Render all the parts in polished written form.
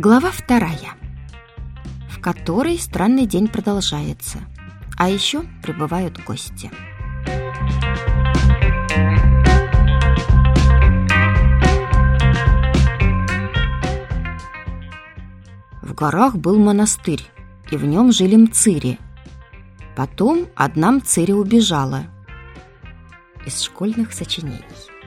Глава 2, в которой странный день продолжается, а еще прибывают гости. В горах был монастырь, и в нем жили мцири. Потом одна мцири убежала. Из школьных сочинений.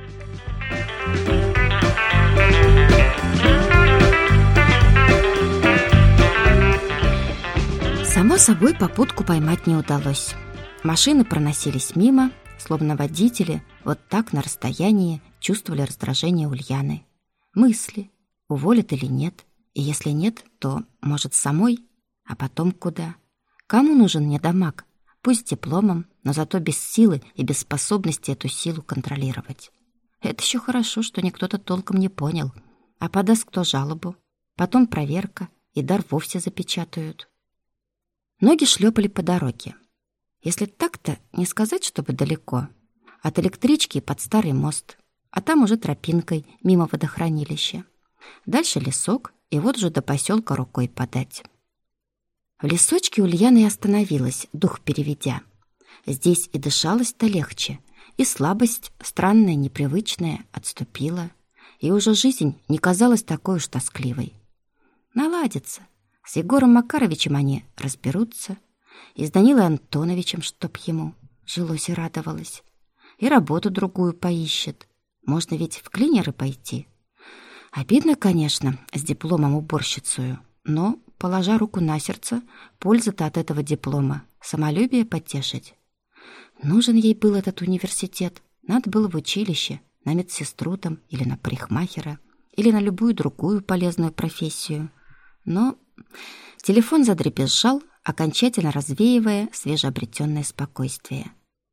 Само собой, попутку поймать не удалось. Машины проносились мимо, словно водители вот так на расстоянии чувствовали раздражение Ульяны. Мысли, уволят или нет, и если нет, то, может, самой, а потом куда? Кому нужен недомаг? Пусть с дипломом, но зато без силы и без способности эту силу контролировать. Это еще хорошо, что никто-то толком не понял. А подаст кто жалобу, потом проверка, и дар вовсе запечатают. Ноги шлепали по дороге. Если так-то, не сказать, чтобы далеко. От электрички под старый мост, а там уже тропинкой мимо водохранилища. Дальше лесок, и вот уже до поселка рукой подать. В лесочке Ульяна и остановилась, дух переведя. Здесь и дышалось-то легче, и слабость, странная, непривычная, отступила, и уже жизнь не казалась такой уж тоскливой. Наладится. С Егором Макаровичем они разберутся, и с Данилой Антоновичем, чтоб ему жилось и радовалось, и работу другую поищет. Можно ведь в клинеры пойти. Обидно, конечно, с дипломом уборщицею, но, положа руку на сердце, польза-то от этого диплома, самолюбие потешить. Нужен ей был этот университет, надо было в училище, на медсестру там, или на парикмахера, или на любую другую полезную профессию. Но телефон задребезжал, окончательно развеивая свежеобретенное спокойствие.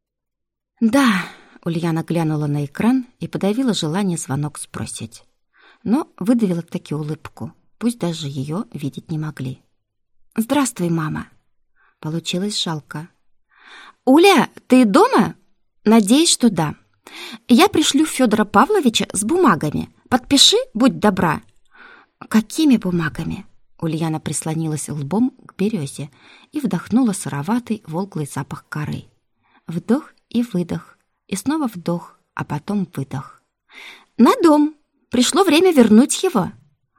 «Да», — Ульяна глянула на экран и подавила желание звонок сбросить. Но выдавила таки улыбку, пусть даже ее видеть не могли. «Здравствуй, мама». Получилось жалко. «Уля, ты дома?» «Надеюсь, что да. Я пришлю Федора Павловича с бумагами. Подпиши, будь добра». «Какими бумагами?» Ульяна прислонилась лбом к березе и вдохнула сыроватый волглый запах коры. Вдох и выдох, и снова вдох, а потом выдох. «На дом. Пришло время вернуть его».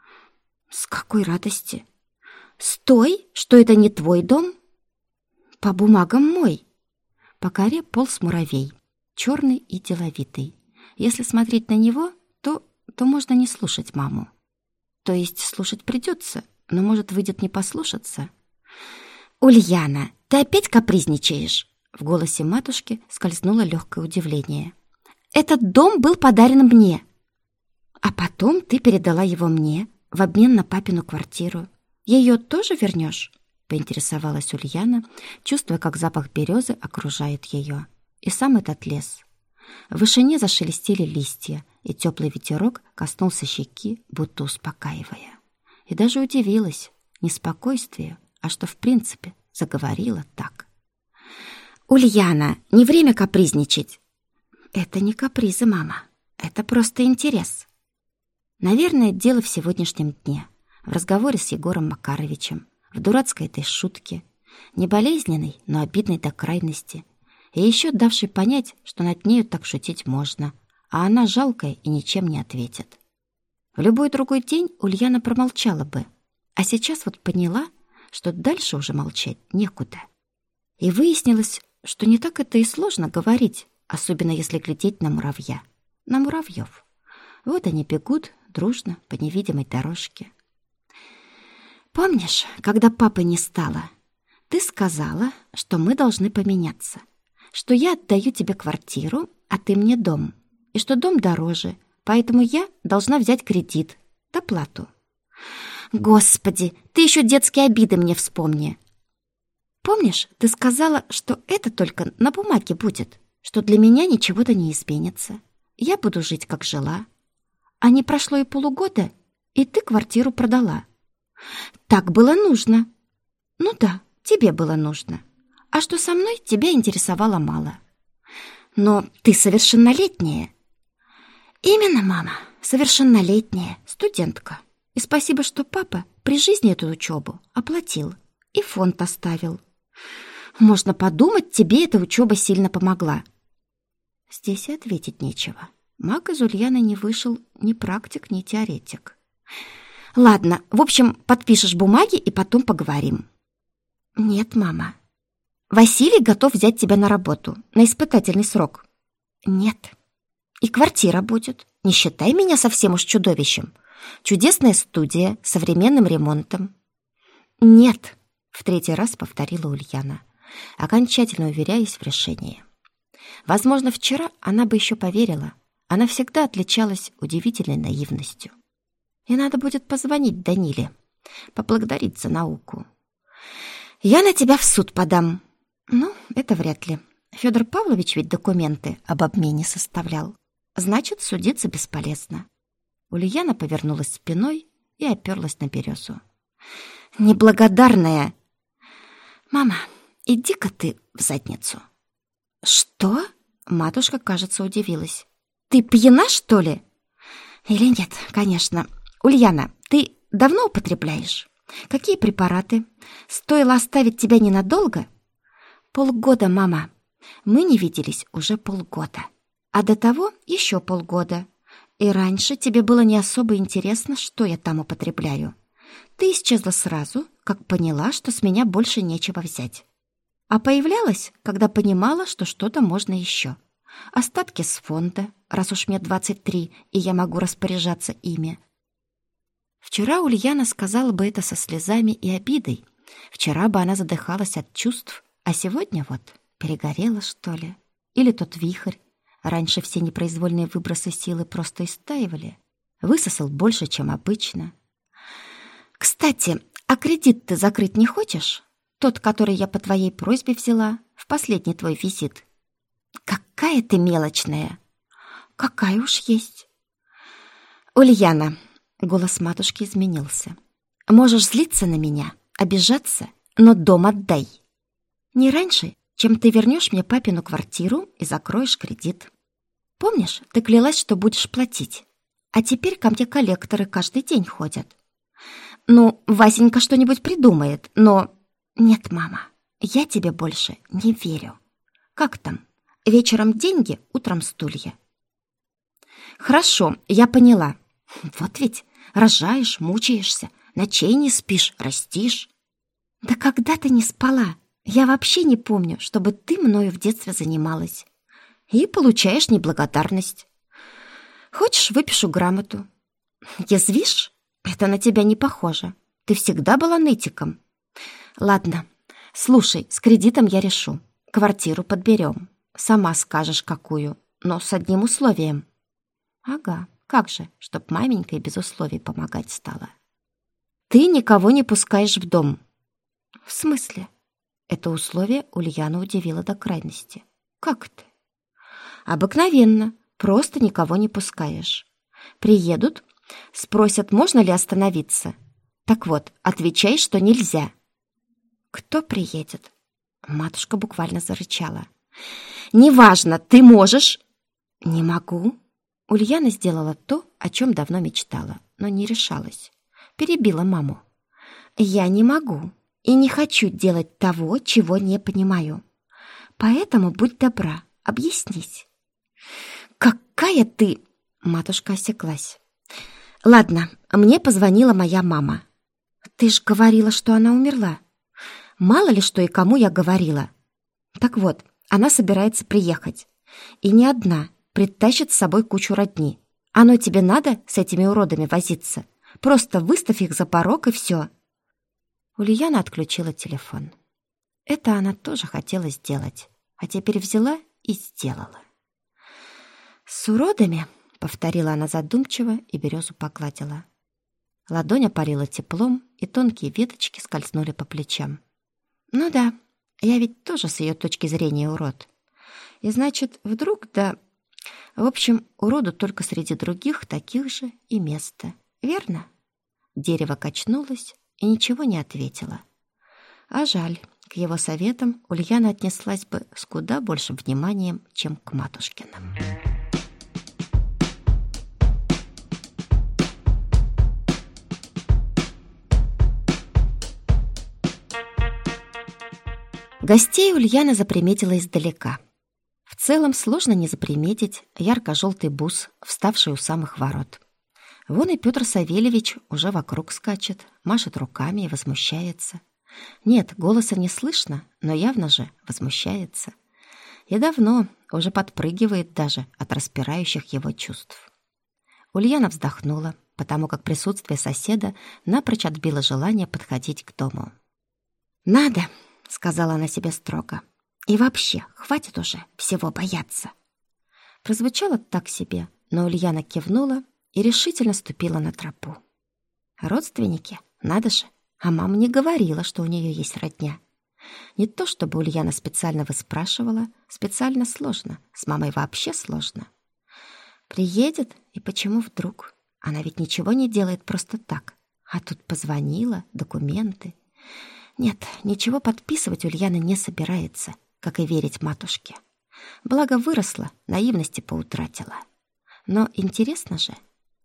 «С какой радости?» «С той, что это не твой дом?» «По бумагам мой». По коре полз муравей, черный и деловитый. Если смотреть на него, то можно не слушать маму. То есть слушать придется, но, может, выйдет не послушаться. «Ульяна, ты опять капризничаешь?» В голосе матушки скользнуло легкое удивление. «Этот дом был подарен мне. А потом ты передала его мне в обмен на папину квартиру. Ее тоже вернешь?» Поинтересовалась Ульяна, чувствуя, как запах березы окружает ее. И сам этот лес. В вышине зашелестели листья, и теплый ветерок коснулся щеки, будто успокаивая. И даже удивилась не спокойствию, а что в принципе заговорила так. «Ульяна, не время капризничать!» «Это не капризы, мама, это просто интерес». Наверное, дело в сегодняшнем дне, в разговоре с Егором Макаровичем, в дурацкой этой шутке, не болезненной, но обидной до крайности, и еще давшей понять, что над нею так шутить можно, а она жалкая и ничем не ответит. В любой другой день Ульяна промолчала бы, а сейчас вот поняла, что дальше уже молчать некуда. И выяснилось, что не так это и сложно говорить, особенно если глядеть на муравья, на муравьев. Вот они бегут дружно по невидимой дорожке. «Помнишь, когда папы не стало, ты сказала, что мы должны поменяться, что я отдаю тебе квартиру, а ты мне дом, и что дом дороже, поэтому я должна взять кредит, доплату». «Господи, ты еще детские обиды мне вспомни!» «Помнишь, ты сказала, что это только на бумаге будет, что для меня ничего-то не изменится. Я буду жить, как жила. А не прошло и полугода, и ты квартиру продала. Так было нужно». «Ну да, тебе было нужно. А что со мной, тебя интересовало мало. Но ты совершеннолетняя». «Именно, мама, совершеннолетняя, студентка. И спасибо, что папа при жизни эту учебу оплатил и фонд оставил. Можно подумать, тебе эта учеба сильно помогла. Здесь и ответить нечего. Маг из Ульяны не вышел ни практик, ни теоретик. Ладно, в общем, подпишешь бумаги и потом поговорим. Нет, мама. Василий готов взять тебя на работу, на испытательный срок. Нет. И квартира будет. Не считай меня совсем уж чудовищем. Чудесная студия с современным ремонтом. Нет, в третий раз повторила Ульяна, окончательно уверяясь в решении. Возможно, вчера она бы еще поверила. Она всегда отличалась удивительной наивностью. И надо будет позвонить Даниле, поблагодарить за науку. Я на тебя в суд подам. Ну, это вряд ли. Федор Павлович ведь документы об обмене составлял. Значит, судиться бесполезно. Ульяна повернулась спиной и оперлась на березу. Неблагодарная! Мама, иди-ка ты в задницу. Что? Матушка, кажется, удивилась. Ты пьяна, что ли? Или нет, конечно. Ульяна, ты давно употребляешь? Какие препараты? Стоило оставить тебя ненадолго? Полгода, мама. Мы не виделись уже полгода. А до того еще полгода. И раньше тебе было не особо интересно, что я там употребляю. Ты исчезла сразу, как поняла, что с меня больше нечего взять. А появлялась, когда понимала, что что-то можно еще. Остатки с фонда, раз уж мне 23, и я могу распоряжаться ими. Вчера Ульяна сказала бы это со слезами и обидой. Вчера бы она задыхалась от чувств, а сегодня вот перегорела, что ли. Или тот вихрь. Раньше все непроизвольные выбросы силы просто истаивали. Высосал больше, чем обычно. Кстати, а кредит ты закрыть не хочешь? Тот, который я по твоей просьбе взяла в последний твой визит. Какая ты мелочная. Какая уж есть. Ульяна, голос матушки изменился. Можешь злиться на меня, обижаться, но дом отдай. Не раньше, чем ты вернешь мне папину квартиру и закроешь кредит. Помнишь, ты клялась, что будешь платить? А теперь ко мне коллекторы каждый день ходят. Ну, Васенька что-нибудь придумает, но... Нет, мама, я тебе больше не верю. Как там? Вечером деньги, утром стулья. Хорошо, я поняла. Вот ведь рожаешь, мучаешься, ночей не спишь, растишь. Да когда ты не спала? Я вообще не помню, чтобы ты мною в детстве занималась. И получаешь неблагодарность. Хочешь, выпишу грамоту. Язвишь? Это на тебя не похоже. Ты всегда была нытиком. Ладно, слушай, с кредитом я решу. Квартиру подберем. Сама скажешь, какую, но с одним условием. Ага, как же, чтоб маменька и без условий помогать стала. Ты никого не пускаешь в дом. В смысле? Это условие Ульяну удивило до крайности. Как это? Обыкновенно, просто никого не пускаешь. Приедут, спросят, можно ли остановиться. Так вот, отвечай, что нельзя. Кто приедет? Матушка буквально зарычала. Неважно, ты можешь. Не могу. Ульяна сделала то, о чем давно мечтала, но не решалась. Перебила маму. Я не могу и не хочу делать того, чего не понимаю. Поэтому будь добра, объяснись. Какая ты... Матушка осеклась. Ладно, мне позвонила моя мама. Ты ж говорила, что она умерла. Мало ли что и кому я говорила. Так вот, она собирается приехать. И не одна, притащит с собой кучу родни. Оно тебе надо с этими уродами возиться? Просто выставь их за порог и все. Ульяна отключила телефон. Это она тоже хотела сделать, а теперь взяла и сделала. «С уродами?» — повторила она задумчиво и березу погладила. Ладонь опалила теплом, и тонкие веточки скользнули по плечам. «Ну да, я ведь тоже с ее точки зрения урод. И значит, вдруг да... В общем, уроду только среди других таких же и место. Верно?» Дерево качнулось и ничего не ответило. А жаль, к его советам Ульяна отнеслась бы с куда большим вниманием, чем к матушкиным. Гостей Ульяна заприметила издалека. В целом сложно не заприметить ярко-желтый бус, вставший у самых ворот. Вон и Петр Савельевич уже вокруг скачет, машет руками и возмущается. Нет, голоса не слышно, но явно же возмущается. И давно, уже подпрыгивает даже от распирающих его чувств. Ульяна вздохнула, потому как присутствие соседа напрочь отбило желание подходить к дому. «Надо», — сказала она себе строго. «И вообще, хватит уже всего бояться». Прозвучало так себе, но Ульяна кивнула и решительно ступила на тропу. Родственники, надо же, а мама не говорила, что у нее есть родня. Не то чтобы Ульяна специально выспрашивала, специально сложно, с мамой вообще сложно. Приедет, и почему вдруг? Она ведь ничего не делает просто так. А тут позвонила, документы. Нет, ничего подписывать Ульяна не собирается, как и верить матушке. Благо выросла, наивности поутратила. Но интересно же.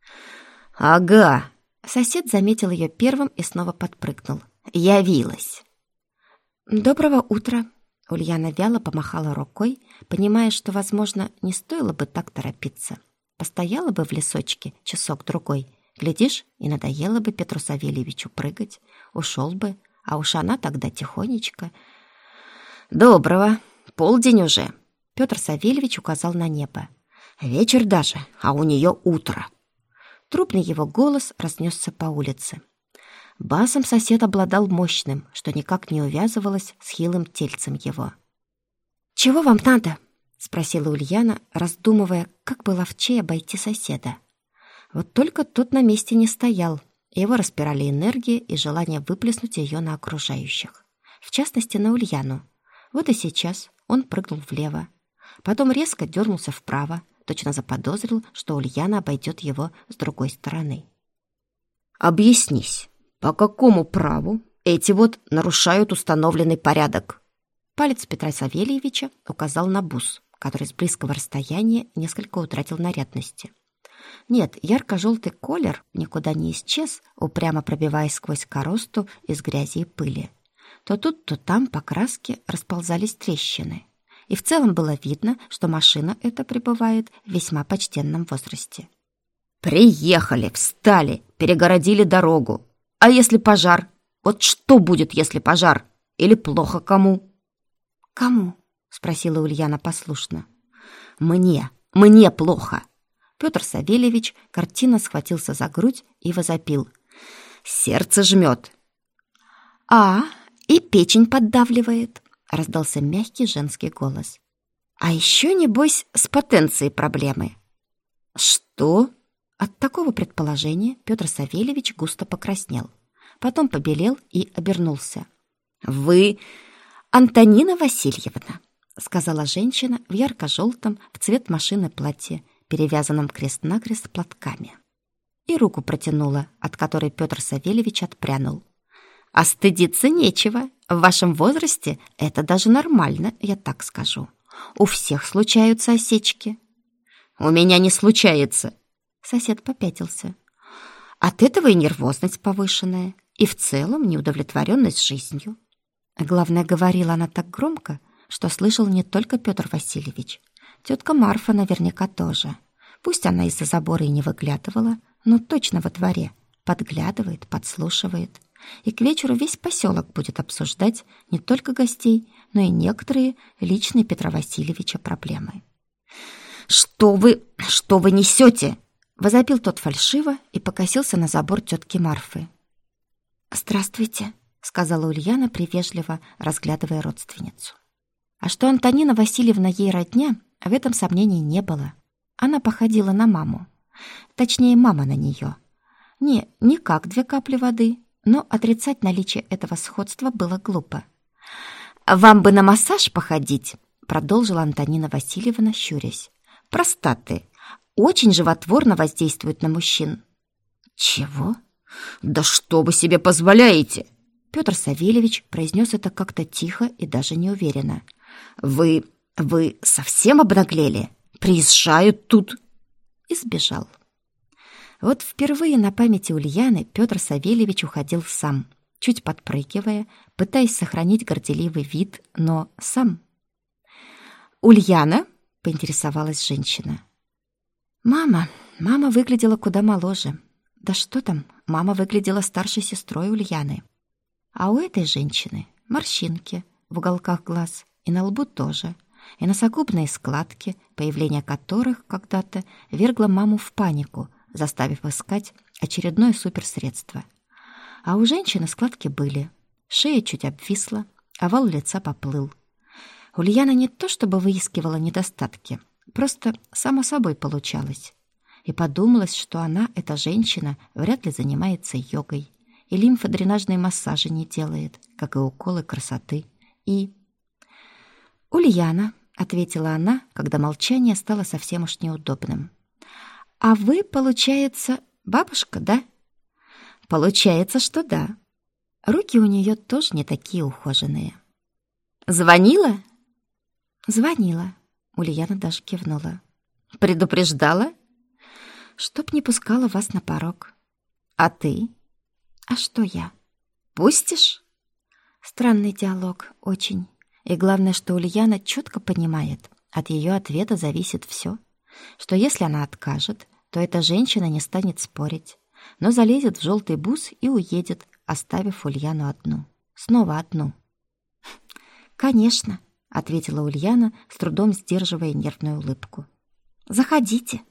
«Ага!» Сосед заметил ее первым и снова подпрыгнул. «Явилась!» «Доброго утра!» Ульяна вяло помахала рукой, понимая, что, возможно, не стоило бы так торопиться. Постояла бы в лесочке часок-другой, глядишь, и надоело бы Петру Савельевичу прыгать, ушел бы, а уж она тогда тихонечко. «Доброго! Полдень уже!» Петр Савельевич указал на небо. «Вечер даже, а у нее утро!» Трубный его голос разнесся по улице. Басом сосед обладал мощным, что никак не увязывалось с хилым тельцем его. «Чего вам надо?» — спросила Ульяна, раздумывая, как бы ловчей обойти соседа. Вот только тот на месте не стоял, и его распирали энергия и желание выплеснуть ее на окружающих. В частности, на Ульяну. Вот и сейчас он прыгнул влево. Потом резко дернулся вправо, точно заподозрил, что Ульяна обойдет его с другой стороны. «Объяснись, по какому праву эти вот нарушают установленный порядок?» Палец Петра Савельевича указал на бус, который с близкого расстояния несколько утратил нарядности. Нет, ярко-желтый колер никуда не исчез, упрямо пробиваясь сквозь коросту из грязи и пыли. То тут, то там по краске расползались трещины. И в целом было видно, что машина эта пребывает в весьма почтенном возрасте. «Приехали, встали, перегородили дорогу. А если пожар? Вот что будет, если пожар? Или плохо кому?» «Кому?» — спросила Ульяна послушно. «Мне плохо». Петр Савельевич картинно схватился за грудь и возопил. «Сердце жмет». И печень поддавливает», — раздался мягкий женский голос. «А еще, небось, с потенцией проблемы». «Что?» От такого предположения Петр Савельевич густо покраснел. Потом побелел и обернулся. «Вы Антонина Васильевна», — сказала женщина в ярко-желтом в цвет машины платье, перевязанном крест-накрест платками. И руку протянула, от которой Петр Савельевич отпрянул. «А стыдиться нечего. В вашем возрасте это даже нормально, я так скажу. У всех случаются осечки». «У меня не случается». Сосед попятился. «От этого и нервозность повышенная, и в целом неудовлетворенность жизнью». Главное, говорила она так громко, что слышал не только Петр Васильевич. Тетка Марфа наверняка тоже. Пусть она из-за забора и не выглядывала, но точно во дворе. Подглядывает, подслушивает. И к вечеру весь поселок будет обсуждать не только гостей, но и некоторые личные Петра Васильевича проблемы. «Что вы несете?» — возопил тот фальшиво и покосился на забор тетки Марфы. «Здравствуйте», — сказала Ульяна, привежливо разглядывая родственницу. А что Антонина Васильевна ей родня, в этом сомнений не было. Она походила на маму. Точнее, мама на нее. Не как 2 капли воды, но отрицать наличие этого сходства было глупо. «Вам бы на массаж походить», — продолжила Антонина Васильевна, щурясь. «Простаты очень животворно воздействуют на мужчин». «Чего? Да что вы себе позволяете?» Петр Савельевич произнес это как-то тихо и даже неуверенно. «Вы совсем обнаглели? Приезжают тут...» И сбежал. Вот впервые на памяти Ульяны Петр Савельевич уходил сам. чуть подпрыгивая, пытаясь сохранить горделивый вид, но сам. «Ульяна?» — поинтересовалась женщина. Мама выглядела куда моложе. Да что там, мама выглядела старшей сестрой Ульяны. А у этой женщины морщинки в уголках глаз и на лбу тоже, и носогубные складки, появление которых когда-то вергло маму в панику, заставив искать очередное суперсредство. А у женщины складки были, шея чуть обвисла, овал лица поплыл. Ульяна не то чтобы выискивала недостатки, просто само собой получалось. И подумалось, что она, эта женщина, вряд ли занимается йогой, и лимфодренажные массажи не делает, как и уколы красоты. И... «Ульяна», — ответила она, когда молчание стало совсем уж неудобным. «А вы, получается, бабушка, да?» «Получается, что да. Руки у нее тоже не такие ухоженные». «Звонила?» «Звонила», — Ульяна даже кивнула. «Предупреждала?» «Чтоб не пускала вас на порог». «А ты?» «А что я?» «Пустишь?» Странный диалог, очень. И главное, что Ульяна четко понимает, от ее ответа зависит все, что если она откажет, то эта женщина не станет спорить, но залезет в желтый бус и уедет, оставив Ульяну одну. Снова одну. «Конечно», — ответила Ульяна, с трудом сдерживая нервную улыбку. «Заходите».